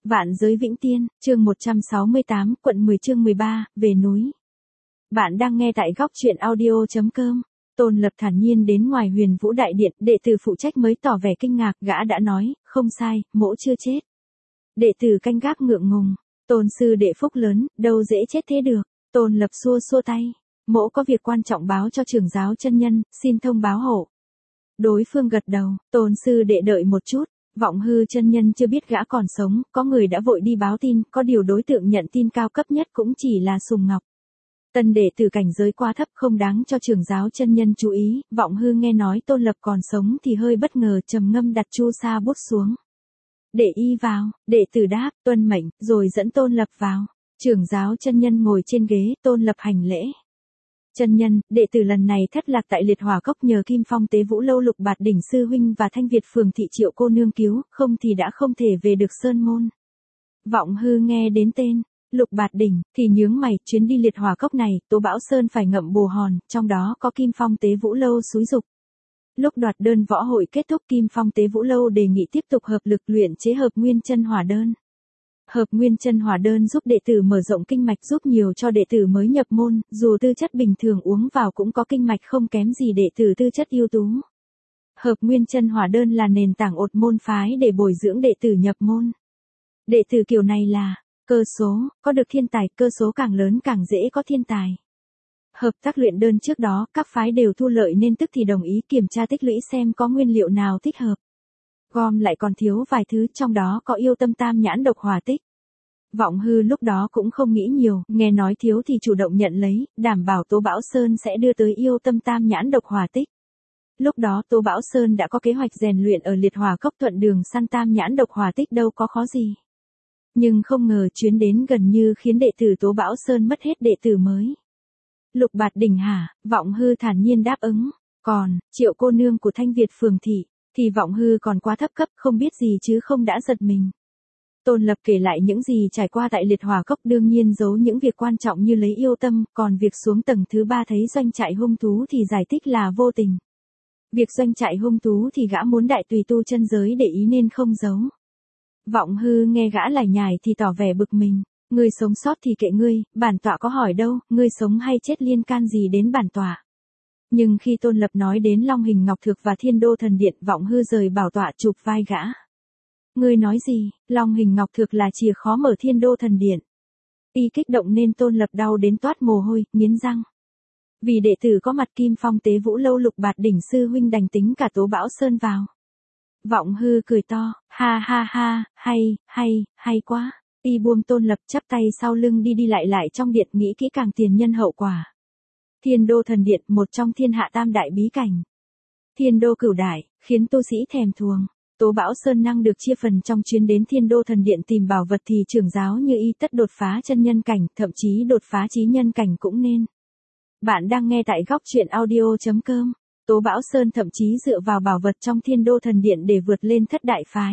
Vạn giới vĩnh tiên, chương 168, quận 10 chương 13, về núi. Bạn đang nghe tại góc truyện audio.com. Tôn Lập thản nhiên đến ngoài Huyền Vũ Đại Điện, đệ tử phụ trách mới tỏ vẻ kinh ngạc, gã đã nói, không sai, mỗ chưa chết. Đệ tử canh gác ngượng ngùng, Tôn sư đệ phúc lớn, đâu dễ chết thế được. Tôn Lập xua xua tay, mỗ có việc quan trọng báo cho trưởng giáo chân nhân, xin thông báo hộ. Đối phương gật đầu, Tôn sư đệ đợi một chút. Vọng Hư chân nhân chưa biết gã còn sống, có người đã vội đi báo tin, có điều đối tượng nhận tin cao cấp nhất cũng chỉ là Sùng Ngọc. Tân đệ tử cảnh giới quá thấp không đáng cho trưởng giáo chân nhân chú ý, Vọng Hư nghe nói Tôn Lập còn sống thì hơi bất ngờ, trầm ngâm đặt chu sa bút xuống. Để y vào, đệ tử đáp, tuân mệnh, rồi dẫn Tôn Lập vào. Trưởng giáo chân nhân ngồi trên ghế, Tôn Lập hành lễ. Chân nhân, đệ tử lần này thất lạc tại Liệt Hỏa Cốc nhờ Kim Phong Tế Vũ Lâu Lục Bạt Đỉnh sư huynh và Thanh Việt Phường thị Triệu cô nương cứu, không thì đã không thể về được Sơn Môn. Vọng Hư nghe đến tên Lục Bạt Đỉnh thì nhướng mày, chuyến đi Liệt Hỏa Cốc này, Tố Bão Sơn phải ngậm bồ hòn, trong đó có Kim Phong Tế Vũ Lâu xúi giục. Lúc đoạt đơn võ hội kết thúc, Kim Phong Tế Vũ Lâu đề nghị tiếp tục hợp lực luyện chế Hợp Nguyên Chân Hỏa đơn. Hợp Nguyên Chân Hỏa đơn giúp đệ tử mở rộng kinh mạch, giúp nhiều cho đệ tử mới nhập môn, dù tư chất bình thường uống vào cũng có kinh mạch không kém gì đệ tử tư chất ưu tú. Hợp Nguyên Chân Hỏa đơn là nền tảng ột môn phái để bồi dưỡng đệ tử nhập môn. Đệ tử kiểu này là cơ số, có được thiên tài, cơ số càng lớn càng dễ có thiên tài. Hợp tác luyện đơn trước đó, các phái đều thu lợi nên tức thì đồng ý kiểm tra tích lũy xem có nguyên liệu nào thích hợp. Gom lại còn thiếu vài thứ, trong đó có Yêu Tâm Tam Nhãn Độc Hỏa Tích. Vọng Hư lúc đó cũng không nghĩ nhiều, nghe nói thiếu thì chủ động nhận lấy, đảm bảo Tố Bão Sơn sẽ đưa tới Yêu Tâm Tam Nhãn Độc Hỏa Tích. Lúc đó Tố Bão Sơn đã có kế hoạch rèn luyện ở Liệt Hỏa Cốc, thuận đường săn Tam Nhãn Độc Hỏa Tích đâu có khó gì. Nhưng không ngờ chuyến đến gần như khiến đệ tử Tố Bão Sơn mất hết đệ tử mới. Lục Bạt Đỉnh hả? Vọng Hư thản nhiên đáp ứng. Còn, Triệu cô nương của Thanh Việt Phường thị, thì Vọng Hư còn quá thấp cấp, không biết gì chứ không đã giật mình. Tôn Lập kể lại những gì trải qua tại Liệt Hỏa Cốc, đương nhiên giấu những việc quan trọng như lấy yêu tâm, còn việc xuống tầng thứ 3 thấy doanh trại hung thú thì giải thích là vô tình. Việc doanh trại hung thú thì gã muốn đại tùy tu chân giới để ý nên không giấu. Vọng Hư nghe gã lải nhải thì tỏ vẻ bực mình, ngươi sống sót thì kệ ngươi, bản tọa có hỏi đâu, ngươi sống hay chết liên can gì đến bản tọa. Nhưng khi Tôn Lập nói đến Long Hình Ngọc Thược và Thiên Đô Thần Điện, Vọng Hư rời bảo tọa chụp vai gã. Ngươi nói gì? Long Hình Ngọc Thược là chìa khó mở Thiên Đô Thần Điện. Y kích động nên Tôn Lập đau đến toát mồ hôi, nghiến răng. Vì đệ tử có mặt, Kim Phong Tế Vũ Lâu Lục Bạt Đỉnh sư huynh đành tính cả Tố Bão Sơn vào. Vọng Hư cười to, ha ha ha, hay quá. Y buông Tôn Lập, chắp tay sau lưng đi lại trong điện, nghĩ kỹ càng tiền nhân hậu quả. Thiên Đô Thần Điện, một trong thiên hạ tam đại bí cảnh. Thiên Đô Cửu Đại, khiến tu sĩ thèm thuồng. Tố Bão Sơn năng được chia phần trong chuyến đến Thiên Đô Thần Điện tìm bảo vật thì trưởng giáo như y tất đột phá chân nhân cảnh, thậm chí đột phá chí nhân cảnh cũng nên. Bạn đang nghe tại góc truyện audio.com. Tố Bão Sơn thậm chí dựa vào bảo vật trong Thiên Đô Thần Điện để vượt lên thất đại phái.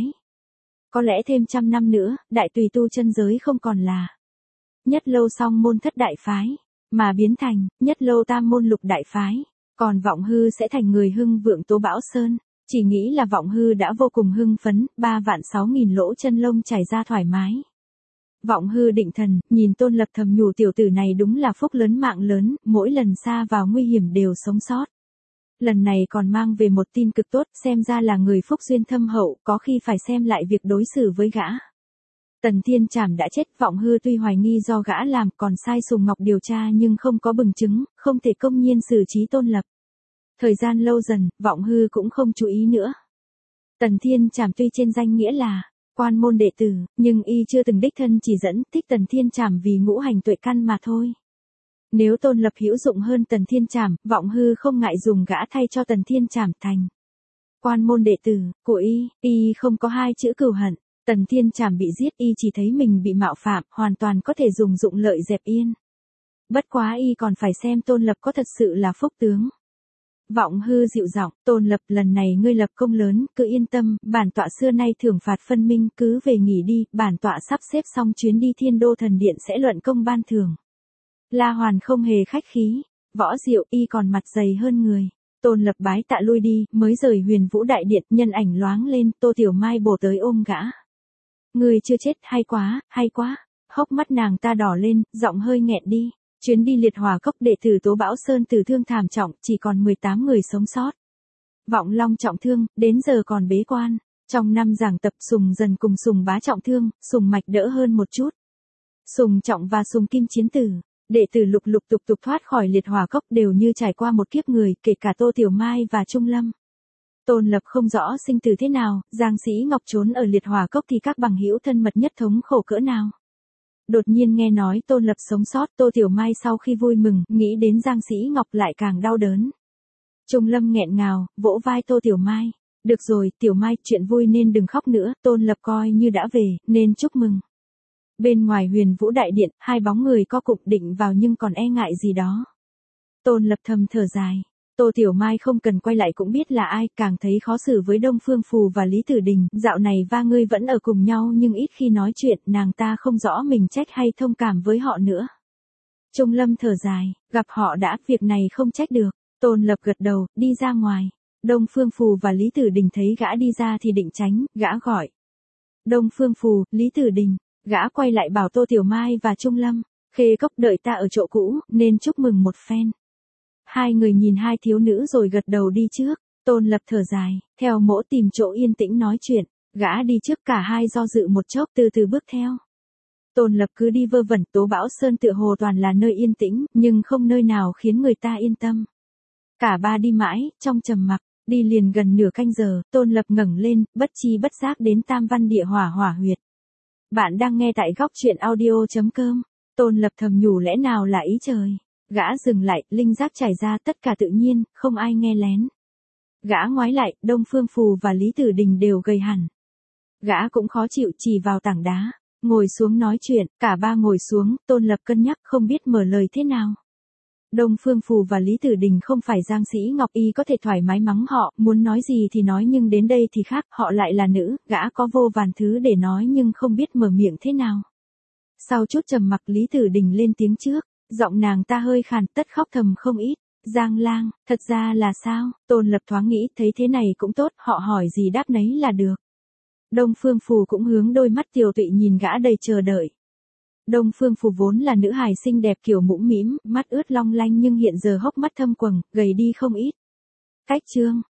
Có lẽ thêm 100 năm nữa, đại tùy tu chân giới không còn là Nhất Lâu Song Môn thất đại phái, mà biến thành Nhất Lâu Tam Môn lục đại phái. Còn Vọng Hư sẽ thành người hưng vượng Tố Bão Sơn. Chỉ nghĩ là Vọng Hư đã vô cùng hưng phấn, 3.600.000 lỗ chân lông chảy ra thoải mái. Vọng Hư định thần, nhìn Tôn Lập thầm nhủ tiểu tử này đúng là phúc lớn mạng lớn, mỗi lần xa vào nguy hiểm đều sống sót. Lần này còn mang về một tin cực tốt, xem ra là người phúc duyên thâm hậu, có khi phải xem lại việc đối xử với gã. Tần Thiên Trảm đã chết, Vọng Hư tuy hoài nghi do gã làm, còn sai Sùng Ngọc điều tra nhưng không có bằng chứng, không thể công nhiên xử trí Tôn Lập. Thời gian lâu dần, Vọng Hư cũng không chú ý nữa. Tần Thiên Trảm tuy trên danh nghĩa là quan môn đệ tử, nhưng y chưa từng đích thân chỉ dẫn, thích Tần Thiên Trảm vì ngũ hành tuệ căn mà thôi. Nếu Tôn Lập hữu dụng hơn Tần Thiên Trảm, Vọng Hư không ngại dùng gã thay cho Tần Thiên Trảm thành quan môn đệ tử của y không có hai chữ cừu hận. Tần Thiên Trảm bị giết, y chỉ thấy mình bị mạo phạm, hoàn toàn có thể dùng dụng lợi dẹp yên. Bất quá y còn phải xem Tôn Lập có thật sự là phúc tướng. Vọng Hư dịu giọng, Tôn Lập, lần này ngươi lập công lớn, cứ yên tâm, bản tọa xưa nay thưởng phạt phân minh, cứ về nghỉ đi, bản tọa sắp xếp xong chuyến đi Thiên Đô Thần Điện sẽ luận công ban thưởng. La Hoàn không hề khách khí, Võ Diệu y còn mặt dày hơn người. Tôn Lập bái tạ lui đi, mới rời Huyền Vũ Đại Điện, nhân ảnh loáng lên, Tô Tiểu Mai bổ tới ôm gã. Người chưa chết, hay quá, hay quá. Hốc mắt nàng ta đỏ lên, giọng hơi nghẹn đi. Chuyến đi liệt hỏa cốc đệ tử Tố Bão Sơn tử thương thảm trọng, chỉ còn 18 người sống sót. Vọng Long trọng thương, đến giờ còn bế quan. Trong năm giảng tập Sùng Dần cùng Sùng Bá trọng thương, Sùng Mạch đỡ hơn một chút. Sùng Trọng và Sùng Kim chiến tử, đệ tử lục lục tục tục thoát khỏi liệt hỏa cốc đều như trải qua một kiếp người, kể cả Tô Tiểu Mai và Trung Lâm. Tôn Lập không rõ sinh tử thế nào, Giang Sĩ Ngọc trốn ở liệt hỏa cốc thì các bằng hữu thân mật nhất thống khổ cỡ nào. Đột nhiên nghe nói Tôn Lập sống sót, Tô Tiểu Mai sau khi vui mừng, nghĩ đến Giang Sĩ Ngọc lại càng đau đớn. Trung Lâm nghẹn ngào, vỗ vai Tô Tiểu Mai. Được rồi, Tiểu Mai, chuyện vui nên đừng khóc nữa, Tôn Lập coi như đã về, nên chúc mừng. Bên ngoài Huyền Vũ Đại Điện, hai bóng người co cụm định vào nhưng còn e ngại gì đó. Tôn Lập thầm thở dài. Tô Tiểu Mai không cần quay lại cũng biết là ai, càng thấy khó xử với Đông Phương Phù và Lý Tử Đình. Dạo này va ngươi vẫn ở cùng nhau nhưng ít khi nói chuyện, nàng ta không rõ mình trách hay thông cảm với họ nữa. Trung Lâm thở dài, gặp họ đã, việc này không trách được. Tôn Lập gật đầu, đi ra ngoài. Đông Phương Phù và Lý Tử Đình thấy gã đi ra thì định tránh, gã gọi. Đông Phương Phù, Lý Tử Đình. Gã quay lại bảo Tô Tiểu Mai và Trung Lâm, Khê Cốc đợi ta ở chỗ cũ, nên chúc mừng một phen. Hai người nhìn hai thiếu nữ rồi gật đầu đi trước. Tôn Lập thở dài, theo mỗ tìm chỗ yên tĩnh nói chuyện. Gã đi trước, cả hai do dự một chốc từ từ bước theo. Tôn Lập cứ đi vơ vẩn, Tố Bão Sơn tựa hồ toàn là nơi yên tĩnh, nhưng không nơi nào khiến người ta yên tâm. Cả ba đi mãi, trong trầm mặc, đi liền gần nửa canh giờ, Tôn Lập ngẩng lên, bất chi bất giác đến Tam Văn Địa Hỏa Hỏa Huyệt. Bạn đang nghe tại góc truyện audio.com. Tôn Lập thầm nhủ lẽ nào là ý trời. Gã dừng lại, linh giác trải ra, tất cả tự nhiên, không ai nghe lén. Gã ngoái lại, Đông Phương Phù và Lý Tử Đình đều gầy hẳn. Gã cũng khó chịu, chỉ vào tảng đá, ngồi xuống nói chuyện, cả ba ngồi xuống, Tôn Lập cân nhắc không biết mở lời thế nào. Đông Phương Phù và Lý Tử Đình không phải Giang Sĩ Ngọc, y có thể thoải mái mắng họ, muốn nói gì thì nói, nhưng đến đây thì khác, họ lại là nữ, gã có vô vàn thứ để nói nhưng không biết mở miệng thế nào. Sau chút trầm mặc, Lý Tử Đình lên tiếng trước, giọng nàng ta hơi khàn, tất khóc thầm không ít. Giang lang, thật ra là sao? Tôn Lập thoáng nghĩ, thấy thế này cũng tốt, họ hỏi gì đáp nấy là được. Đông Phương Phù cũng hướng đôi mắt tiều tụy nhìn gã đầy chờ đợi. Đông Phương Phù vốn là nữ hài xinh đẹp kiểu mũm mĩm, mắt ướt long lanh nhưng hiện giờ hốc mắt thâm quầng, gầy đi không ít. Cách chương,